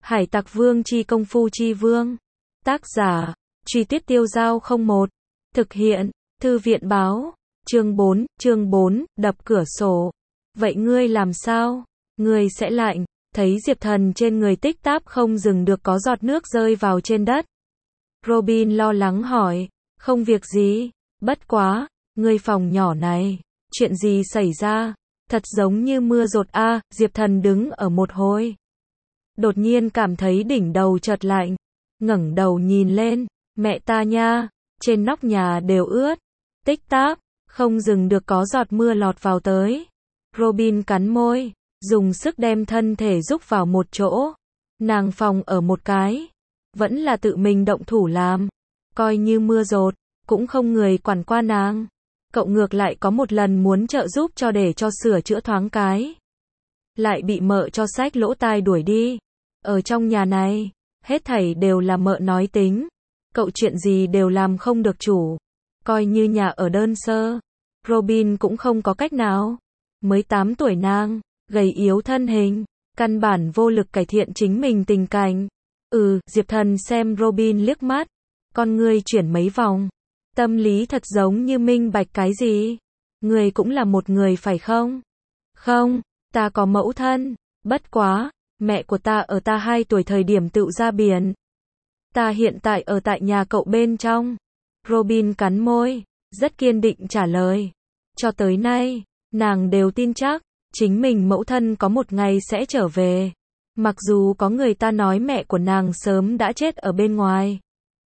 Hải Tặc Vương chi công phu chi vương. Tác giả, Truy Tuyết Tiêu Dao 01. Thực hiện, Thư viện báo. Chương 4, đập cửa sổ. Vậy ngươi làm sao? Ngươi sẽ lạnh. Thấy Diệp Thần trên người tích táp không dừng được có giọt nước rơi vào trên đất. Robin lo lắng hỏi, không việc gì, bất quá, ngươi phòng nhỏ này, chuyện gì xảy ra? Thật giống như mưa dột a. Diệp Thần đứng ở một hồi. Đột nhiên cảm thấy đỉnh đầu chợt lạnh, ngẩng đầu nhìn lên, mẹ ta nha, trên nóc nhà đều ướt, tích táp, không dừng được có giọt mưa lọt vào tới. Robin cắn môi, dùng sức đem thân thể rúc vào một chỗ. Nàng phòng ở một cái, vẫn là tự mình động thủ làm, coi như mưa dột, cũng không người quản qua nàng. Cậu ngược lại có một lần muốn trợ giúp cho để cho sửa chữa thoáng cái, lại bị mợ cho xách lỗ tai đuổi đi. Ở trong nhà này, hết thảy đều là mợ nói tính, cậu chuyện gì đều làm không được chủ, coi như nhà ở đơn sơ. Robin cũng không có cách nào, mới 8 tuổi nàng, gầy yếu thân hình, căn bản vô lực cải thiện chính mình tình cảnh. Diệp Thần xem Robin liếc mắt, con ngươi chuyển mấy vòng, tâm lý thật giống như minh bạch cái gì. Người cũng là một người phải không? Không, ta có mẫu thân, bất quá, mẹ của ta ở ta 2 tuổi thời điểm tựu ra biển. Ta hiện tại ở tại nhà cậu bên trong. Robin cắn môi, rất kiên định trả lời. Cho tới nay, nàng đều tin chắc, chính mình mẫu thân có một ngày sẽ trở về. Mặc dù có người ta nói mẹ của nàng sớm đã chết ở bên ngoài.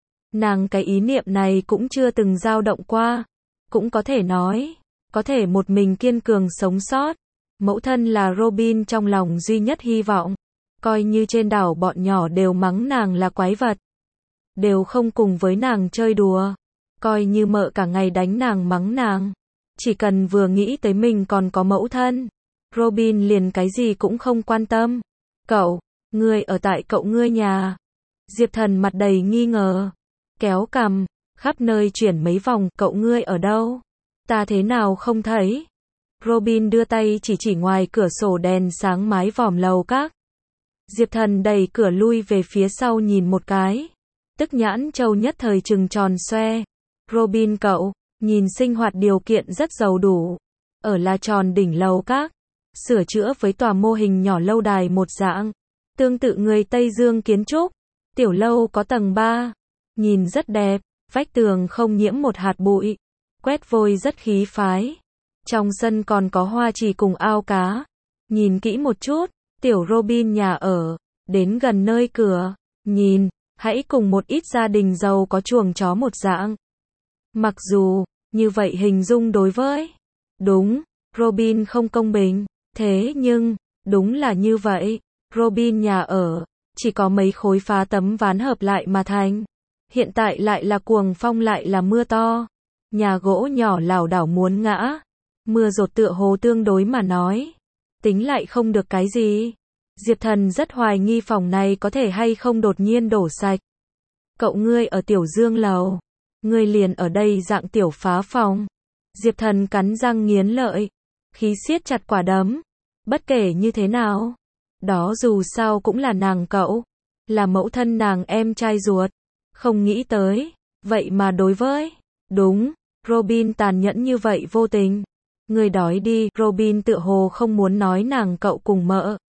Nàng cái ý niệm này cũng chưa từng dao động qua. Cũng có thể nói, có thể một mình kiên cường sống sót. Mẫu thân là Robin trong lòng duy nhất hy vọng. Coi như trên đảo bọn nhỏ đều mắng nàng là quái vật, đều không cùng với nàng chơi đùa. Coi như mợ cả ngày đánh nàng mắng nàng, chỉ cần vừa nghĩ tới mình còn có mẫu thân, Robin liền cái gì cũng không quan tâm. Cậu, ngươi ở tại cậu ngươi nhà. Diệp Thần mặt đầy nghi ngờ, kéo cằm, khắp nơi chuyển mấy vòng, cậu ngươi ở đâu? Ta thế nào không thấy? Robin đưa tay chỉ ngoài cửa sổ đèn sáng mái vòm lầu các. Diệp Thần đẩy cửa lui về phía sau nhìn một cái, tức nhãn châu nhất thời trừng tròn xoe. Robin cậu, nhìn sinh hoạt điều kiện rất giàu đủ, ở là tròn đỉnh lầu các, sửa chữa với tòa mô hình nhỏ lâu đài một dạng, tương tự người Tây Dương kiến trúc. Tiểu lâu có tầng 3, nhìn rất đẹp, vách tường không nhiễm một hạt bụi, quét vôi rất khí phái. Trong sân còn có hoa trì cùng ao cá. Nhìn kỹ một chút, tiểu Robin nhà ở, đến gần nơi cửa, nhìn, hãy cùng một ít gia đình giàu có chuồng chó một dạng. Mặc dù, như vậy hình dung đối với, đúng, Robin không công bình, thế nhưng, đúng là như vậy, Robin nhà ở, chỉ có mấy khối phá tấm ván hợp lại mà thành. Hiện tại lại là cuồng phong lại là mưa to, nhà gỗ nhỏ lảo đảo muốn ngã, mưa dột tựa hồ tương đối mà nói, tính lại không được cái gì. Diệp Thần rất hoài nghi phòng này có thể hay không đột nhiên đổ sạch. Cậu ngươi ở Tiểu Dương lầu, ngươi liền ở đây dạng tiểu phá phòng. Diệp Thần cắn răng nghiến lợi, khí siết chặt quả đấm. Bất kể như thế nào, đó dù sao cũng là nàng cậu, là mẫu thân nàng em trai ruột. Không nghĩ tới, vậy mà đối với, đúng, Robin tàn nhẫn như vậy vô tình. Người đói đi, Robin tựa hồ không muốn nói nàng cậu cùng mợ.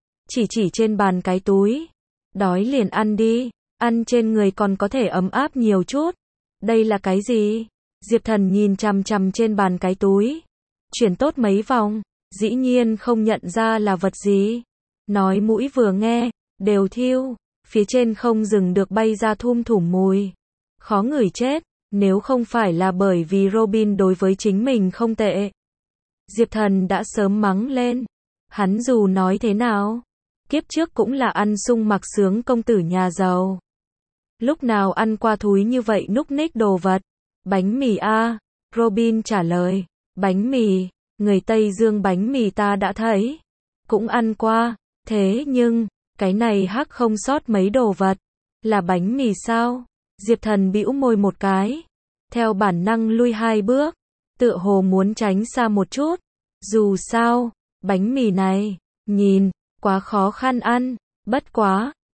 Chỉ trên bàn cái túi. Đói liền ăn đi, ăn trên người còn có thể ấm áp nhiều chút. Đây là cái gì? Diệp Thần nhìn chằm chằm trên bàn cái túi, chuyển tốt mấy vòng, dĩ nhiên không nhận ra là vật gì. Nói mũi vừa nghe, đều thiêu, phía trên không dừng được bay ra thum thủm mùi. Khó ngửi chết, nếu không phải là bởi vì Robin đối với chính mình không tệ, Diệp Thần đã sớm mắng lên. Hắn dù nói thế nào, kiếp trước cũng là ăn sung mặc sướng công tử nhà giàu. Lúc nào ăn qua thúi như vậy núc ních đồ vật. Bánh mì a. Robin trả lời. Bánh mì, người Tây Dương bánh mì ta đã thấy, cũng ăn qua, thế nhưng, cái này hắc không sót mấy đồ vật. Là bánh mì sao? Diệp Thần bĩu môi một cái, theo bản năng lui 2 bước, tựa hồ muốn tránh xa một chút. Dù sao, bánh mì này, nhìn, quá khó khăn ăn, bất quá,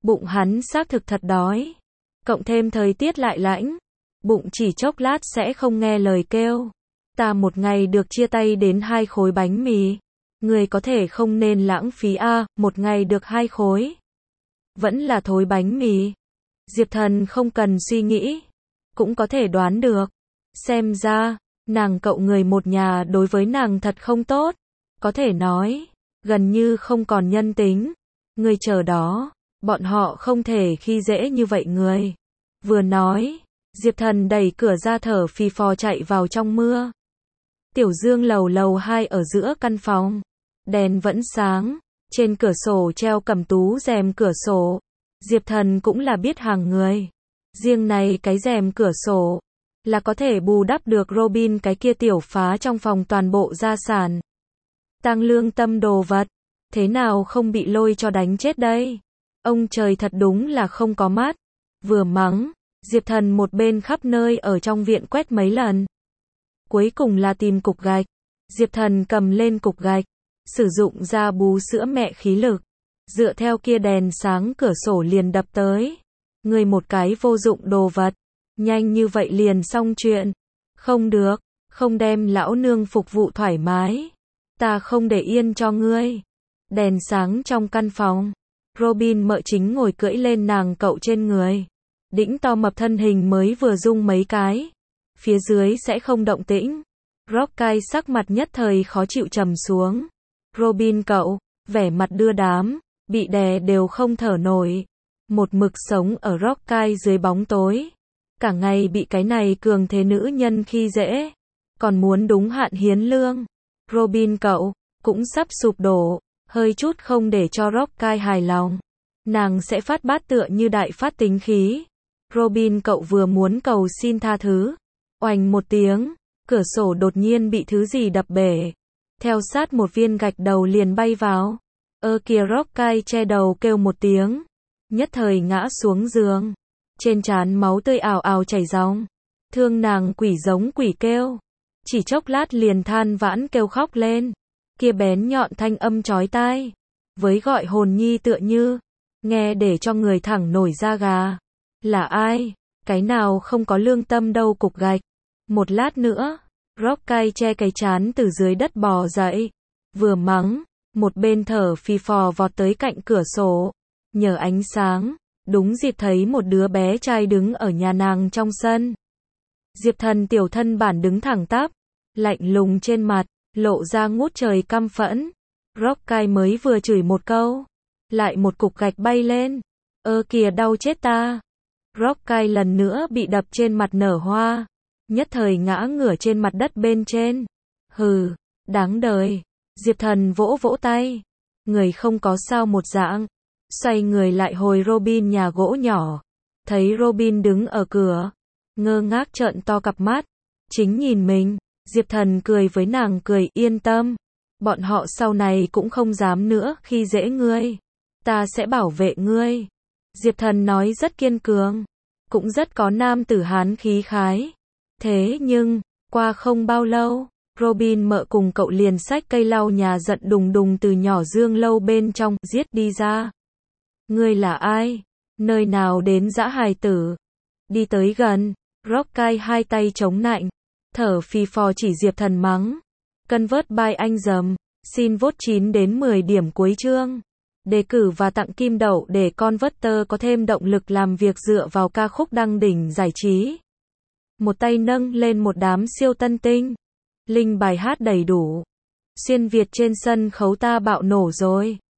Bụng hắn xác thực thật đói. Cộng thêm thời tiết lại lạnh. Bụng chỉ chốc lát sẽ không nghe lời kêu. Ta một ngày được chia tay đến 2 khối bánh mì. Người có thể không nên lãng phí một ngày được 2 khối. Vẫn là thối bánh mì. Diệp Thần không cần suy nghĩ. Cũng có thể đoán được. Xem ra, nàng cậu người một nhà đối với nàng thật không tốt. Có thể nói, gần như không còn nhân tính. Người chờ đó, bọn họ không thể khi dễ như vậy người. Vừa nói, Diệp Thần đẩy cửa ra thở phì phò chạy vào trong mưa. Tiểu Dương lầu 2 ở giữa căn phòng. Đèn vẫn sáng, trên cửa sổ treo cẩm tú rèm cửa sổ. Diệp Thần cũng là biết hàng người. Riêng này cái rèm cửa sổ, là có thể bù đắp được Robin cái kia tiểu phá trong phòng toàn bộ gia sản. Tăng lương tâm đồ vật, thế nào không bị lôi cho đánh chết đây? Ông trời thật đúng là không có mắt. Vừa mắng, Diệp Thần một bên khắp nơi ở trong viện quét mấy lần. Cuối cùng là tìm cục gạch. Diệp Thần cầm lên cục gạch, sử dụng ra bú sữa mẹ khí lực. Dựa theo kia đèn sáng cửa sổ liền đập tới. Người một cái vô dụng đồ vật. Nhanh như vậy liền xong chuyện. Không được, không đem lão nương phục vụ thoải mái. Ta không để yên cho ngươi. Đèn sáng trong căn phòng. Robin mợ chính ngồi cưỡi lên nàng cậu trên người. Đĩnh to mập thân hình mới vừa rung mấy cái. Phía dưới sẽ không động tĩnh. Rockay sắc mặt nhất thời khó chịu trầm xuống. Robin cậu, vẻ mặt đưa đám, bị đè đều không thở nổi. Một mực sống ở Rockay dưới bóng tối. Cả ngày bị cái này cường thế nữ nhân khi dễ. Còn muốn đúng hạn hiến lương. Robin cậu, cũng sắp sụp đổ. Hơi chút không để cho Rockay hài lòng. Nàng sẽ phát bát tựa như đại phát tính khí. Robin cậu vừa muốn cầu xin tha thứ. Oành một tiếng, cửa sổ đột nhiên bị thứ gì đập bể. Theo sát một viên gạch đầu liền bay vào. Kìa Rockay che đầu kêu một tiếng. Nhất thời ngã xuống giường. Trên trán máu tươi ào ào chảy ròng. Thương nàng quỷ giống quỷ kêu. Chỉ chốc lát liền than vãn kêu khóc lên. Kia bén nhọn thanh âm chói tai. Với gọi hồn nhi tựa như. Nghe để cho người thẳng nổi da gà. Là ai? Cái nào không có lương tâm đâu cục gạch. Một lát nữa, Rockay che cái trán từ dưới đất bò dậy. Vừa mắng, một bên thở phì phò vọt tới cạnh cửa sổ. Nhờ ánh sáng, đúng dịp thấy một đứa bé trai đứng ở nhà nàng trong sân. Diệp Thần tiểu thân bản đứng thẳng tắp, lạnh lùng trên mặt, lộ ra ngút trời căm phẫn. Rockay mới vừa chửi một câu, lại một cục gạch bay lên. Kìa đau chết ta. Rockay lần nữa bị đập trên mặt nở hoa, nhất thời ngã ngửa trên mặt đất bên trên. Hừ, đáng đời. Diệp Thần vỗ vỗ tay, người không có sao một dạng, xoay người lại hồi Robin nhà gỗ nhỏ. Thấy Robin đứng ở cửa, ngơ ngác trợn to cặp mắt, chính nhìn mình. Diệp Thần cười với nàng cười, yên tâm, bọn họ sau này cũng không dám nữa khi dễ ngươi. Ta sẽ bảo vệ ngươi. Diệp Thần nói rất kiên cường, cũng rất có nam tử hán khí khái. Thế nhưng, qua không bao lâu, Robin mợ cùng cậu liền xách cây lau nhà giận đùng đùng từ nhỏ dương lâu bên trong giết đi ra. Ngươi là ai? Nơi nào đến dã hài tử? Đi tới gần, Rockay hai tay chống nạnh, thở phì phò chỉ Diệp Thần mắng. Cân vớt bài anh dầm, xin vote 9 đến 10 điểm cuối chương. Đề cử và tặng kim đậu để con voter có thêm động lực làm việc dựa vào ca khúc đăng đỉnh giải trí. Một tay nâng lên một đám siêu tân tinh. Link bài hát đầy đủ. Xuyên Việt trên sân khấu ta bạo nổ rồi.